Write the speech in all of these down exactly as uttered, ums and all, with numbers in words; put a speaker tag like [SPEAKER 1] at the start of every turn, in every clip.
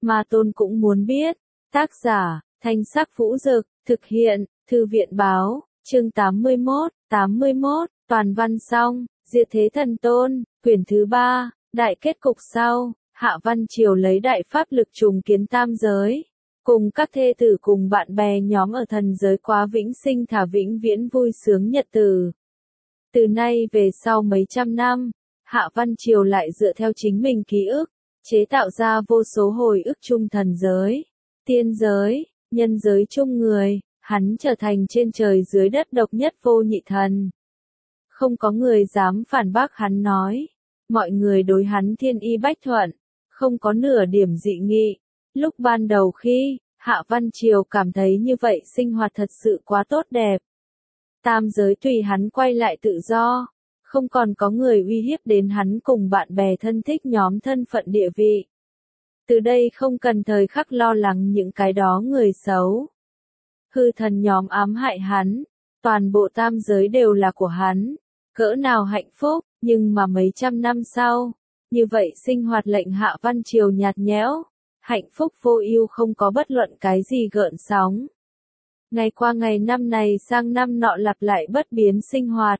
[SPEAKER 1] Ma Tôn cũng muốn biết. Tác giả, Thanh Sắc Vũ Dực, thực hiện, Thư viện Báo, chương tám mươi mốt, tám mươi mốt, toàn văn xong, Diệt Thế Thần Tôn, quyển thứ ba, đại kết cục sau, Hạ Văn Triều lấy đại pháp lực trùng kiến tam giới. Cùng các thê tử cùng bạn bè nhóm ở thần giới quá vĩnh sinh thả vĩnh viễn vui sướng nhật tử. Từ nay về sau mấy trăm năm, Hạ Văn Triều lại dựa theo chính mình ký ức, chế tạo ra vô số hồi ức chung thần giới, tiên giới, nhân giới chung người, hắn trở thành trên trời dưới đất độc nhất vô nhị thần. Không có người dám phản bác hắn nói, mọi người đối hắn thiên y bách thuận, không có nửa điểm dị nghị. Lúc ban đầu khi, Hạ Văn Triều cảm thấy như vậy sinh hoạt thật sự quá tốt đẹp. Tam giới tùy hắn quay lại tự do, không còn có người uy hiếp đến hắn cùng bạn bè thân thích nhóm thân phận địa vị. Từ đây không cần thời khắc lo lắng những cái đó người xấu. Hư thần nhóm ám hại hắn, toàn bộ tam giới đều là của hắn, cỡ nào hạnh phúc, nhưng mà mấy trăm năm sau, như vậy sinh hoạt lệnh Hạ Văn Triều nhạt nhẽo. Hạnh phúc vô ưu không có bất luận cái gì gợn sóng. Ngày qua ngày năm này sang năm nọ lặp lại bất biến sinh hoạt.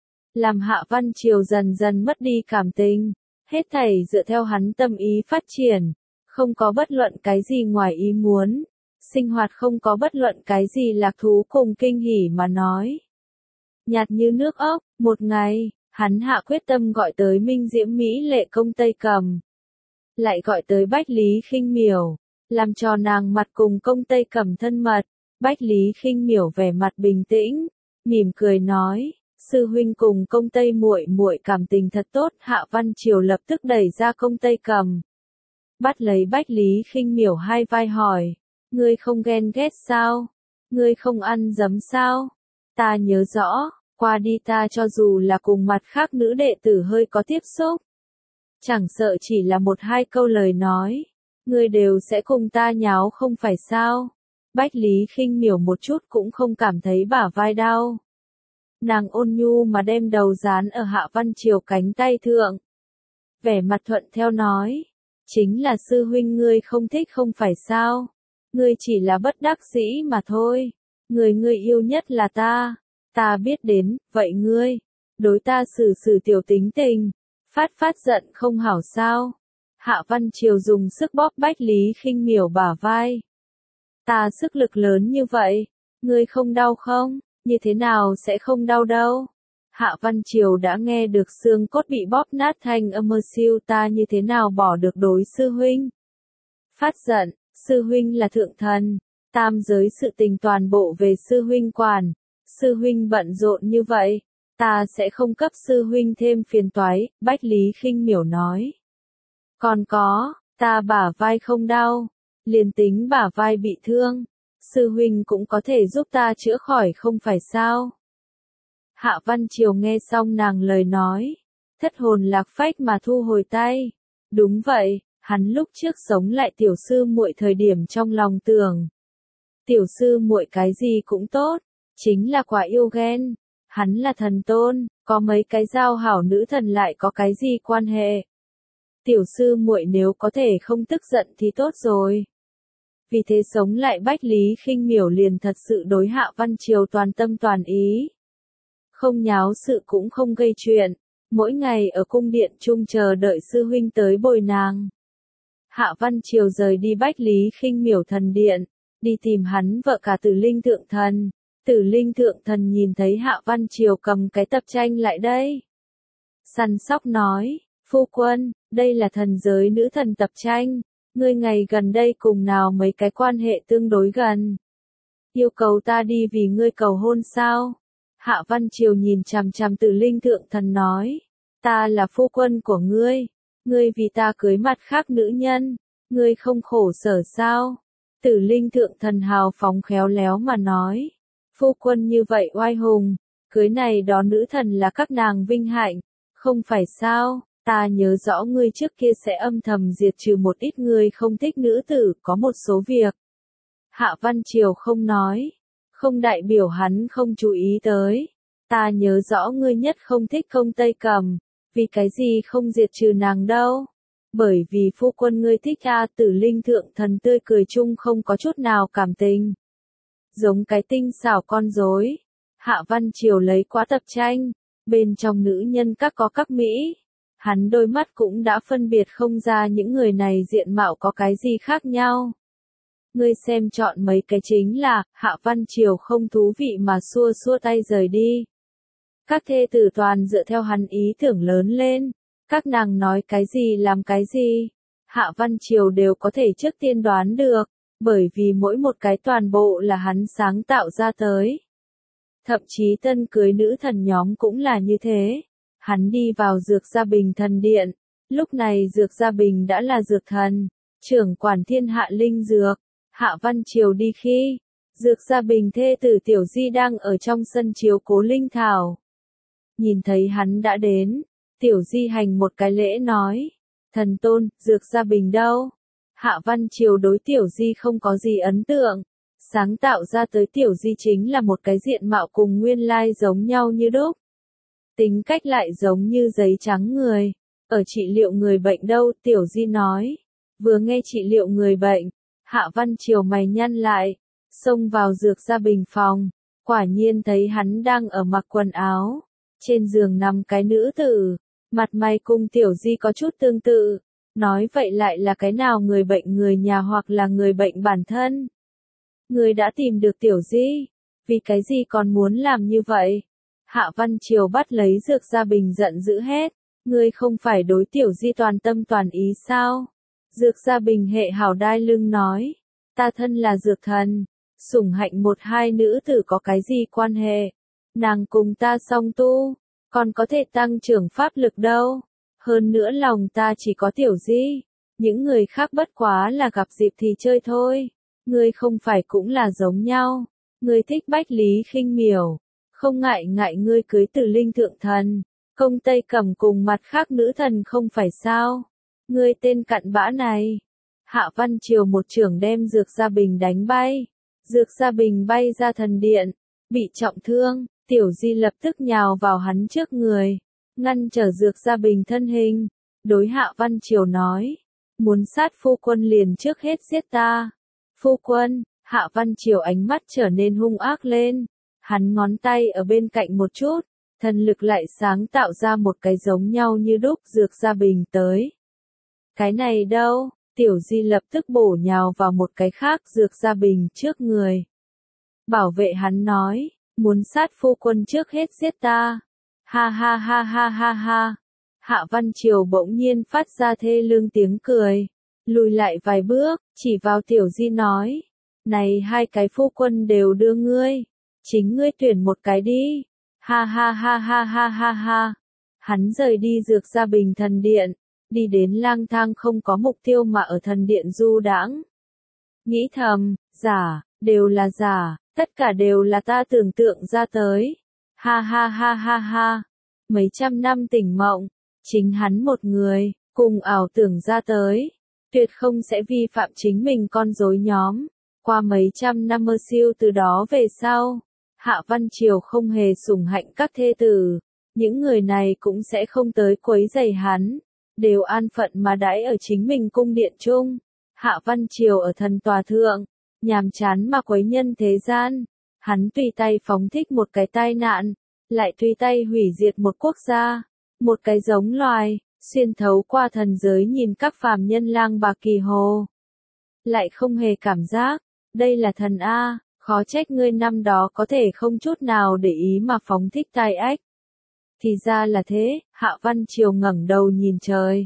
[SPEAKER 1] Làm Hạ Văn Triều dần dần mất đi cảm tình, hết thảy dựa theo hắn tâm ý phát triển, không có bất luận cái gì ngoài ý muốn, sinh hoạt không có bất luận cái gì lạc thú cùng kinh hỉ mà nói. Nhạt như nước ốc, một ngày, hắn hạ quyết tâm gọi tới Minh Diễm Mỹ lệ công Tây Cầm. Lại gọi tới Bách Lý Khinh Miểu, làm cho nàng mặt cùng công Tây Cầm thân mật. Bách Lý Khinh Miểu vẻ mặt bình tĩnh, mỉm cười nói, sư huynh cùng công Tây muội muội cảm tình thật tốt. Hạ Văn Triều lập tức đẩy ra công Tây Cầm, bắt lấy Bách Lý Khinh Miểu hai vai hỏi, ngươi không ghen ghét sao? Ngươi không ăn dấm sao? Ta nhớ rõ, qua đi ta cho dù là cùng mặt khác nữ đệ tử hơi có tiếp xúc, chẳng sợ chỉ là một hai câu lời nói, ngươi đều sẽ cùng ta nháo không phải sao? Bách Lý Khinh Miểu một chút cũng không cảm thấy bả vai đau. Nàng ôn nhu mà đem đầu dán ở Hạ Văn Triều cánh tay thượng. Vẻ mặt thuận theo nói, chính là sư huynh ngươi không thích không phải sao? Ngươi chỉ là bất đắc dĩ mà thôi. Người ngươi yêu nhất là ta. Ta biết đến, vậy ngươi, đối ta xử xử tiểu tính tình. Phát phát giận không hảo sao? Hạ Văn Triều dùng sức bóp Bách Lý Khinh Miểu bả vai. Ta sức lực lớn như vậy, ngươi không đau không? Như thế nào sẽ không đau đâu? Hạ Văn Triều đã nghe được xương cốt bị bóp nát thanh âm mơ siêu, ta như thế nào bỏ được đối sư huynh? Phát giận, sư huynh là thượng thần, tam giới sự tình toàn bộ về sư huynh quản, sư huynh bận rộn như vậy. Ta sẽ không cấp sư huynh thêm phiền toái, Bách Lý Khinh Miểu nói. Còn có, ta bả vai không đau, liền tính bả vai bị thương, sư huynh cũng có thể giúp ta chữa khỏi không phải sao? Hạ Văn Triều nghe xong nàng lời nói, thất hồn lạc phách mà thu hồi tay. Đúng vậy, hắn lúc trước sống lại tiểu sư muội thời điểm trong lòng tưởng. Tiểu sư muội cái gì cũng tốt, chính là quả yêu ghen. Hắn là thần tôn, có mấy cái giao hảo nữ thần lại có cái gì quan hệ? Tiểu sư muội nếu có thể không tức giận thì tốt rồi. Vì thế sống lại Bách Lý Khinh Miểu liền thật sự đối Hạ Văn Triều toàn tâm toàn ý. Không nháo sự cũng không gây chuyện, mỗi ngày ở cung điện chung chờ đợi sư huynh tới bồi nàng. Hạ Văn Triều rời đi Bách Lý Khinh Miểu thần điện, đi tìm hắn vợ cả Tử Linh Thượng Thần. Tử Linh Thượng Thần nhìn thấy Hạ Văn Triều cầm cái tập tranh lại đây. Săn sóc nói, phu quân, đây là thần giới nữ thần tập tranh, ngươi ngày gần đây cùng nào mấy cái quan hệ tương đối gần. Yêu cầu ta đi vì ngươi cầu hôn sao? Hạ Văn Triều nhìn chằm chằm Tử Linh Thượng Thần nói, ta là phu quân của ngươi, ngươi vì ta cưới mặt khác nữ nhân, ngươi không khổ sở sao? Tử Linh Thượng Thần hào phóng khéo léo mà nói. Phu quân như vậy oai hùng, cưới này đó nữ thần là các nàng vinh hạnh, không phải sao? Ta nhớ rõ ngươi trước kia sẽ âm thầm diệt trừ một ít người không thích nữ tử, có một số việc. Hạ Văn Triều không nói, không đại biểu hắn không chú ý tới. Ta nhớ rõ ngươi nhất không thích công Tây Cầm, vì cái gì không diệt trừ nàng đâu? Bởi vì phu quân ngươi thích A Tử Linh thượng thần tươi cười chung không có chút nào cảm tình. Giống cái tinh xảo con rối. Hạ Văn Triều lấy quá tập tranh, bên trong nữ nhân các có các mỹ. Hắn đôi mắt cũng đã phân biệt không ra những người này diện mạo có cái gì khác nhau. Ngươi xem chọn mấy cái chính là, Hạ Văn Triều không thú vị mà xua xua tay rời đi. Các thê tử toàn dựa theo hắn ý tưởng lớn lên, các nàng nói cái gì làm cái gì. Hạ Văn Triều đều có thể trước tiên đoán được, bởi vì mỗi một cái toàn bộ là hắn sáng tạo ra tới. Thậm chí tân cưới nữ thần nhóm cũng là như thế. Hắn đi vào Dược Gia Bình thần điện, lúc này Dược Gia Bình đã là dược thần, trưởng quản thiên hạ linh dược. Hạ Văn Triều đi khi, Dược Gia Bình thê tử Tiểu Di đang ở trong sân chiếu cố linh thảo. Nhìn thấy hắn đã đến, Tiểu Di hành một cái lễ nói, thần tôn, Dược Gia Bình đâu? Hạ Văn Triều đối Tiểu Di không có gì ấn tượng, sáng tạo ra tới Tiểu Di chính là một cái diện mạo cùng nguyên lai giống nhau như đúc. Tính cách lại giống như giấy trắng người, ở trị liệu người bệnh đâu, Tiểu Di nói. Vừa nghe trị liệu người bệnh, Hạ Văn Triều mày nhăn lại, xông vào Dược Gia Bình phòng, quả nhiên thấy hắn đang ở mặc quần áo, trên giường nằm cái nữ tử, mặt mày cùng Tiểu Di có chút tương tự, nói vậy lại là cái nào người bệnh người nhà hoặc là người bệnh bản thân. Người đã tìm được Tiểu Di, vì cái gì còn muốn làm như vậy? Hạ Văn Triều bắt lấy Dược Gia Bình giận dữ hết, ngươi không phải đối Tiểu Di toàn tâm toàn ý sao? Dược Gia Bình hệ hảo đai lưng nói, ta thân là dược thần, sủng hạnh một hai nữ tử có cái gì quan hệ, nàng cùng ta song tu, còn có thể tăng trưởng pháp lực đâu, hơn nữa lòng ta chỉ có Tiểu Di, những người khác bất quá là gặp dịp thì chơi thôi, ngươi không phải cũng là giống nhau, ngươi thích Bách Lý Khinh Miểu, không ngại ngại ngươi cưới Tử Linh thượng thần, công Tây Cẩm cùng mặt khác nữ thần không phải sao? Ngươi tên cặn bã này. Hạ Văn Triều một chưởng đem Dược Gia Bình đánh bay. Dược Gia Bình bay ra thần điện, bị trọng thương, Tiểu Di lập tức nhào vào hắn trước người, ngăn trở Dược Gia Bình thân hình, đối Hạ Văn Triều nói, muốn sát phu quân liền trước hết giết ta. Phu quân, Hạ Văn Triều ánh mắt trở nên hung ác lên, hắn ngón tay ở bên cạnh một chút, thần lực lại sáng tạo ra một cái giống nhau như đúc Dược Gia Bình tới. Cái này đâu, Tiểu Di lập tức bổ nhào vào một cái khác Dược Gia Bình trước người. Bảo vệ hắn nói, muốn sát phu quân trước hết giết ta. Ha ha ha ha ha ha. Hạ Văn Triều bỗng nhiên phát ra thê lương tiếng cười, lùi lại vài bước, chỉ vào Tiểu Di nói, này hai cái phu quân đều đưa ngươi, chính ngươi tuyển một cái đi. Ha ha ha ha ha ha ha. Hắn rời đi Dược Gia Bình thần điện, đi đến lang thang không có mục tiêu mà ở thần điện du đãng. Nghĩ thầm, giả, đều là giả, tất cả đều là ta tưởng tượng ra tới. Ha ha ha ha ha. Mấy trăm năm tỉnh mộng, chính hắn một người, cùng ảo tưởng ra tới. Tuyệt không sẽ vi phạm chính mình con rối nhóm. Qua mấy trăm năm mơ siêu từ đó về sau, Hạ Văn Triều không hề sủng hạnh các thê tử. Những người này cũng sẽ không tới quấy rầy hắn, đều an phận mà đãi ở chính mình cung điện chung. Hạ Văn Triều ở thần tòa thượng, nhàm chán mà quấy nhân thế gian. Hắn tùy tay phóng thích một cái tai nạn, lại tùy tay hủy diệt một quốc gia, một cái giống loài, xuyên thấu qua thần giới nhìn các phàm nhân lang bạc kỳ hồ. Lại không hề cảm giác, đây là thần A, khó trách ngươi năm đó có thể không chút nào để ý mà phóng thích tai ách. Thì ra là thế, Hạ Văn Triều ngẩng đầu nhìn trời.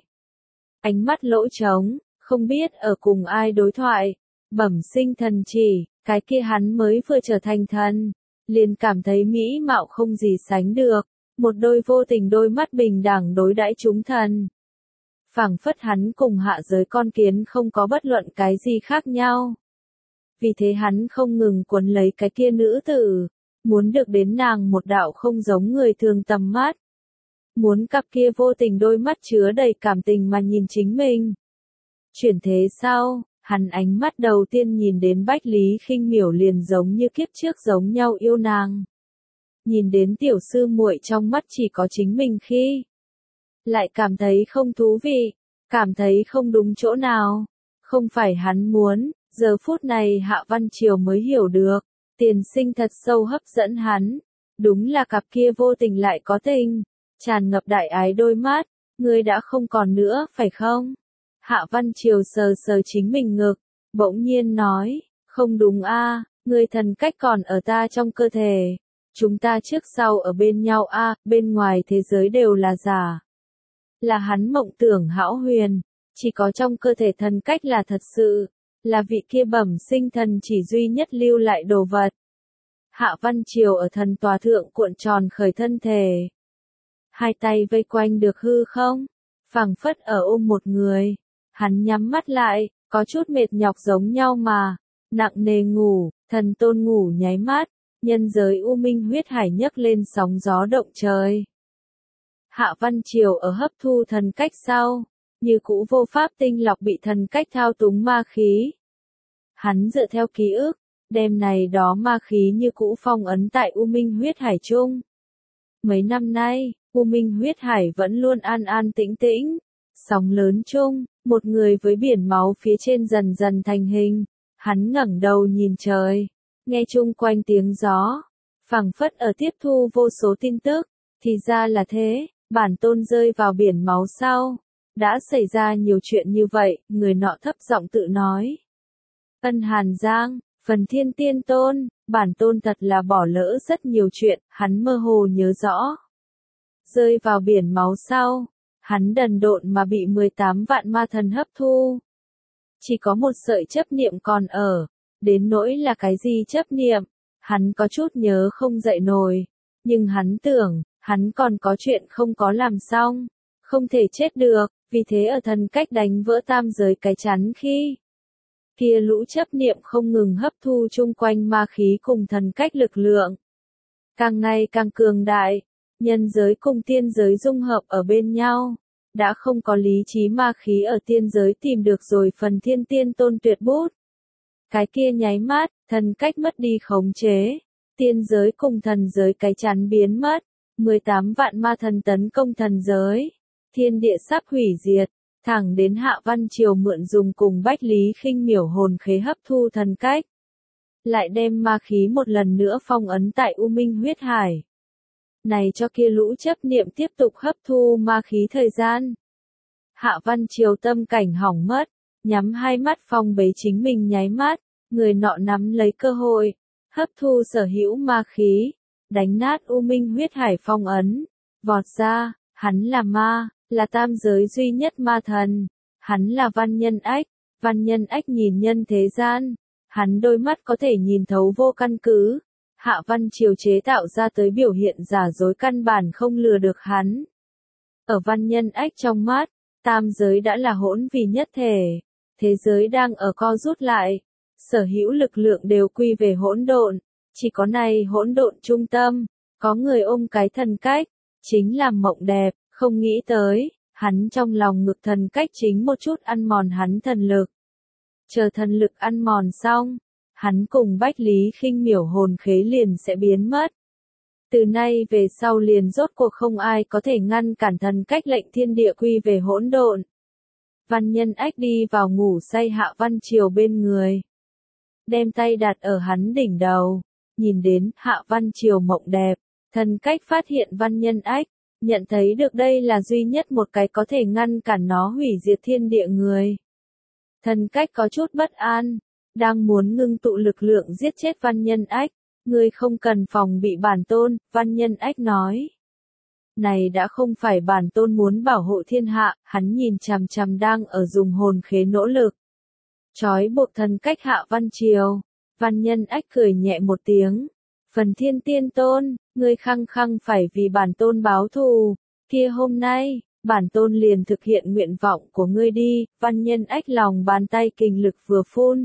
[SPEAKER 1] Ánh mắt lỗ trống, không biết ở cùng ai đối thoại, bẩm sinh thần chỉ, cái kia hắn mới vừa trở thành thần, liền cảm thấy mỹ mạo không gì sánh được, một đôi vô tình đôi mắt bình đẳng đối đãi chúng thần. Phảng phất hắn cùng hạ giới con kiến không có bất luận cái gì khác nhau. Vì thế hắn không ngừng cuốn lấy cái kia nữ tử, muốn được đến nàng một đạo không giống người thường tầm mắt. Muốn cặp kia vô tình đôi mắt chứa đầy cảm tình mà nhìn chính mình. Chuyển thế sau, hắn ánh mắt đầu tiên nhìn đến Bách Lý Khinh Miểu liền giống như kiếp trước giống nhau yêu nàng. Nhìn đến tiểu sư muội trong mắt chỉ có chính mình khi lại cảm thấy không thú vị, cảm thấy không đúng chỗ nào. Không phải hắn muốn, giờ phút này Hạ Văn Triều mới hiểu được, tiền sinh thật sâu hấp dẫn hắn. Đúng là cặp kia vô tình lại có tình, tràn ngập đại ái đôi mắt, ngươi đã không còn nữa, phải không? Hạ Văn Triều sờ sờ chính mình ngực, bỗng nhiên nói, không đúng a, ngươi thần cách còn ở ta trong cơ thể. Chúng ta trước sau ở bên nhau a, bên ngoài thế giới đều là giả. Là hắn mộng tưởng hão huyền, chỉ có trong cơ thể thần cách là thật sự, là vị kia bẩm sinh thần chỉ duy nhất lưu lại đồ vật. Hạ Văn Triều ở thần tòa thượng cuộn tròn khởi thân thể. Hai tay vây quanh được hư không, phảng phất ở ôm một người. Hắn nhắm mắt lại, có chút mệt nhọc giống nhau mà, nặng nề ngủ, thần tôn ngủ nháy mắt, nhân giới u minh huyết hải nhấc lên sóng gió động trời. Hạ Văn Triều ở hấp thu thần cách sau, như cũ vô pháp tinh lọc bị thần cách thao túng ma khí. Hắn dựa theo ký ức, đêm này đó ma khí như cũ phong ấn tại u minh huyết hải chung. Mấy năm nay, u minh huyết hải vẫn luôn an an tĩnh tĩnh, sóng lớn chung, một người với biển máu phía trên dần dần thành hình. Hắn ngẩng đầu nhìn trời, nghe chung quanh tiếng gió, phảng phất ở tiếp thu vô số tin tức. Thì ra là thế, bản tôn rơi vào biển máu sau, đã xảy ra nhiều chuyện như vậy, người nọ thấp giọng tự nói. Ân Hàn Giang, Phần Thiên Tiên Tôn, bản tôn thật là bỏ lỡ rất nhiều chuyện, hắn mơ hồ nhớ rõ. Rơi vào biển máu sau, hắn đần độn mà bị mười tám vạn ma thần hấp thu. Chỉ có một sợi chấp niệm còn ở, đến nỗi là cái gì chấp niệm, hắn có chút nhớ không dậy nổi, nhưng hắn tưởng, hắn còn có chuyện không có làm xong, không thể chết được, vì thế ở thần cách đánh vỡ tam giới cái chắn khi kia lũ chấp niệm không ngừng hấp thu chung quanh ma khí cùng thần cách lực lượng. Càng ngày càng cường đại, nhân giới cùng tiên giới dung hợp ở bên nhau, đã không có lý trí ma khí ở tiên giới tìm được rồi Phần Thiên Tiên Tôn tuyệt bút. Cái kia nháy mắt, thần cách mất đi khống chế, tiên giới cùng thần giới cái chắn biến mất, mười tám vạn ma thần tấn công thần giới, thiên địa sắp hủy diệt. Thẳng đến Hạ Văn Triều mượn dùng cùng Bách Lý Khinh Miểu hồn khế hấp thu thần cách, lại đem ma khí một lần nữa phong ấn tại u minh huyết hải. Này cho kia lũ chấp niệm tiếp tục hấp thu ma khí thời gian. Hạ Văn Triều tâm cảnh hỏng mất, nhắm hai mắt phong bế chính mình nháy mắt, người nọ nắm lấy cơ hội, hấp thu sở hữu ma khí, đánh nát u minh huyết hải phong ấn, vọt ra, hắn là ma. Là tam giới duy nhất ma thần, hắn là Văn Nhân Ách, Văn Nhân Ách nhìn nhân thế gian, hắn đôi mắt có thể nhìn thấu vô căn cứ, Hạ Văn Triều chế tạo ra tới biểu hiện giả dối căn bản không lừa được hắn. Ở Văn Nhân Ách trong mắt, tam giới đã là hỗn vì nhất thể, thế giới đang ở co rút lại, sở hữu lực lượng đều quy về hỗn độn, chỉ có này hỗn độn trung tâm, có người ôm cái thần cách, chính là Mộng Đẹp. Không nghĩ tới, hắn trong lòng ngực thần cách chính một chút ăn mòn hắn thần lực. Chờ thần lực ăn mòn xong, hắn cùng Bách Lý Khinh Miểu hồn khế liền sẽ biến mất. Từ nay về sau liền rốt cuộc không ai có thể ngăn cản thần cách lệnh thiên địa quy về hỗn độn. Văn Nhân Ách đi vào ngủ say Hạ Văn Triều bên người. Đem tay đặt ở hắn đỉnh đầu, nhìn đến Hạ Văn Triều Mộng Đẹp, thần cách phát hiện Văn Nhân Ách. Nhận thấy được đây là duy nhất một cái có thể ngăn cản nó hủy diệt thiên địa người. Thần cách có chút bất an, đang muốn ngưng tụ lực lượng giết chết Văn Nhân Ách, ngươi không cần phòng bị bản tôn, Văn Nhân Ách nói. Này đã không phải bản tôn muốn bảo hộ thiên hạ, hắn nhìn chằm chằm đang ở dùng hồn khế nỗ lực. Chói buộc thần cách Hạ Văn Triều, Văn Nhân Ách cười nhẹ một tiếng. Phần Thiên Tiên Tôn, ngươi khăng khăng phải vì bản tôn báo thù, kia hôm nay, bản tôn liền thực hiện nguyện vọng của ngươi đi, Văn Nhân Ách lòng bàn tay kình lực vừa phun.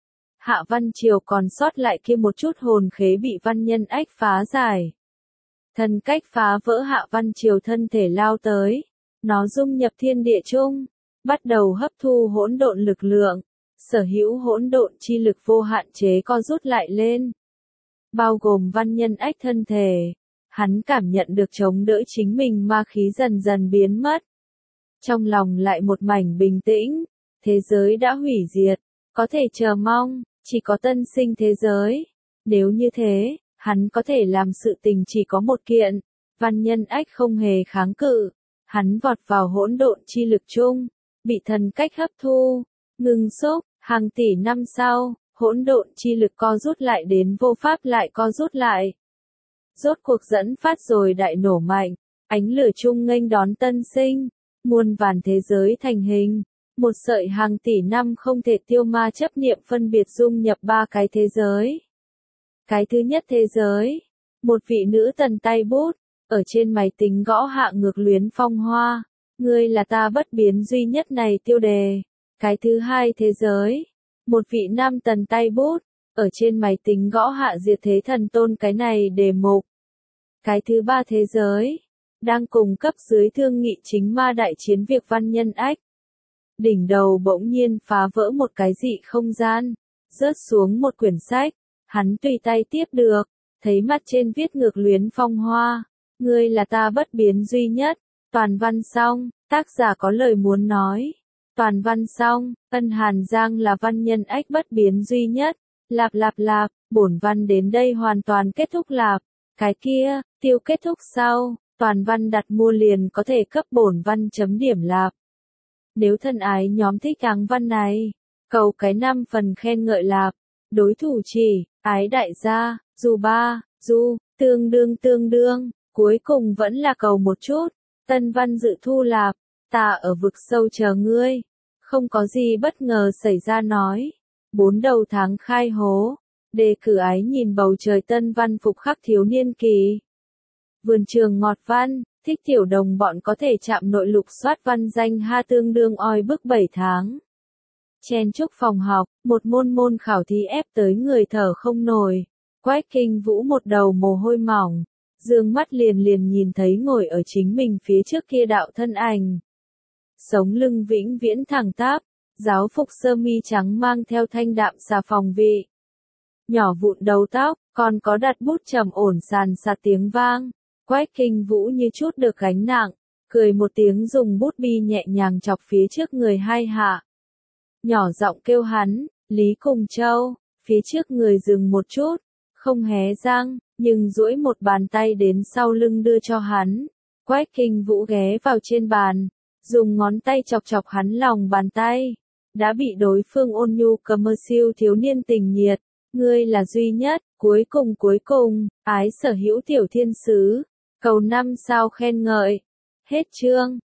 [SPEAKER 1] Hạ Văn Triều còn sót lại kia một chút hồn khế bị Văn Nhân Ách phá giải. Thần cách phá vỡ Hạ Văn Triều thân thể lao tới, nó dung nhập thiên địa chung, bắt đầu hấp thu hỗn độn lực lượng, sở hữu hỗn độn chi lực vô hạn chế co rút lại lên. Bao gồm Văn Nhân Ách thân thể, hắn cảm nhận được chống đỡ chính mình ma khí dần dần biến mất. trong lòng lại một mảnh bình tĩnh, thế giới đã hủy diệt, có thể chờ mong, chỉ có tân sinh thế giới. Nếu như thế, hắn có thể làm sự tình chỉ có một kiện, Văn Nhân Ách không hề kháng cự, hắn vọt vào hỗn độn chi lực chung, bị thần cách hấp thu, ngừng xúc, hàng tỷ năm sau, hỗn độn chi lực co rút lại đến vô pháp lại co rút lại. Rốt cuộc dẫn phát rồi đại nổ mạnh, ánh lửa chung nghênh đón tân sinh, muôn vàn thế giới thành hình, một sợi hàng tỷ năm không thể tiêu ma chấp niệm phân biệt dung nhập ba cái thế giới. Cái thứ nhất thế giới, một vị nữ tần tay bút, ở trên máy tính gõ hạ ngược luyến phong hoa, ngươi là ta bất biến duy nhất này tiêu đề. Cái thứ hai thế giới, một vị nam tần tay bút, ở trên máy tính gõ hạ diệt thế thần tôn cái này đề mục. Cái thứ ba thế giới, đang cùng cấp dưới thương nghị chính ma đại chiến việc Văn Nhân Ách. Đỉnh đầu bỗng nhiên phá vỡ một cái dị không gian, rớt xuống một quyển sách, hắn tùy tay tiếp được, thấy mặt trên viết ngược luyến phong hoa, ngươi là ta bất biến duy nhất, toàn văn xong, tác giả có lời muốn nói. Toàn văn xong, Ân Hàn Giang là Văn Nhân Ách bất biến duy nhất, lạp lạp lạp, bổn văn đến đây hoàn toàn kết thúc lạp, cái kia, tiêu kết thúc sau, toàn văn đặt mua liền có thể cấp bổn văn chấm điểm lạp. Nếu thân ái nhóm thích áng văn này, cầu cái năm phần khen ngợi lạp, đối thủ chỉ, ái đại gia, dù ba, du, tương đương tương đương, cuối cùng vẫn là cầu một chút, tân văn dự thu lạp, ta ở vực sâu chờ ngươi, không có gì bất ngờ xảy ra nói, bốn đầu tháng khai hố, đề cử ái nhìn bầu trời tân văn phục khắc thiếu niên kỳ. Vườn trường ngọt văn, thích tiểu đồng bọn có thể chạm nội lục soát văn danh ha tương đương oi bức bảy tháng. Chen chúc phòng học, một môn môn khảo thí ép tới người thở không nổi. Quách Kinh Vũ một đầu mồ hôi mỏng, dương mắt liền liền nhìn thấy ngồi ở chính mình phía trước kia đạo thân ảnh. Sống lưng vĩnh viễn thẳng tắp, giáo phục sơ mi trắng mang theo thanh đạm xà phòng vị. Nhỏ vụn đầu tóc, còn có đặt bút trầm ổn sàn sạt tiếng vang. Quách Kinh Vũ như chút được gánh nặng, cười một tiếng dùng bút bi nhẹ nhàng chọc phía trước người hai hạ. Nhỏ giọng kêu hắn, Lý Cùng Châu, phía trước người dừng một chút, không hé răng, nhưng duỗi một bàn tay đến sau lưng đưa cho hắn. Quách Kinh Vũ ghé vào trên bàn, dùng ngón tay chọc chọc hắn lòng bàn tay, đã bị đối phương ôn nhu commercial thiếu niên tình nhiệt, ngươi là duy nhất, cuối cùng cuối cùng, ái sở hữu tiểu thiên sứ, cầu năm sao khen ngợi. Hết chương.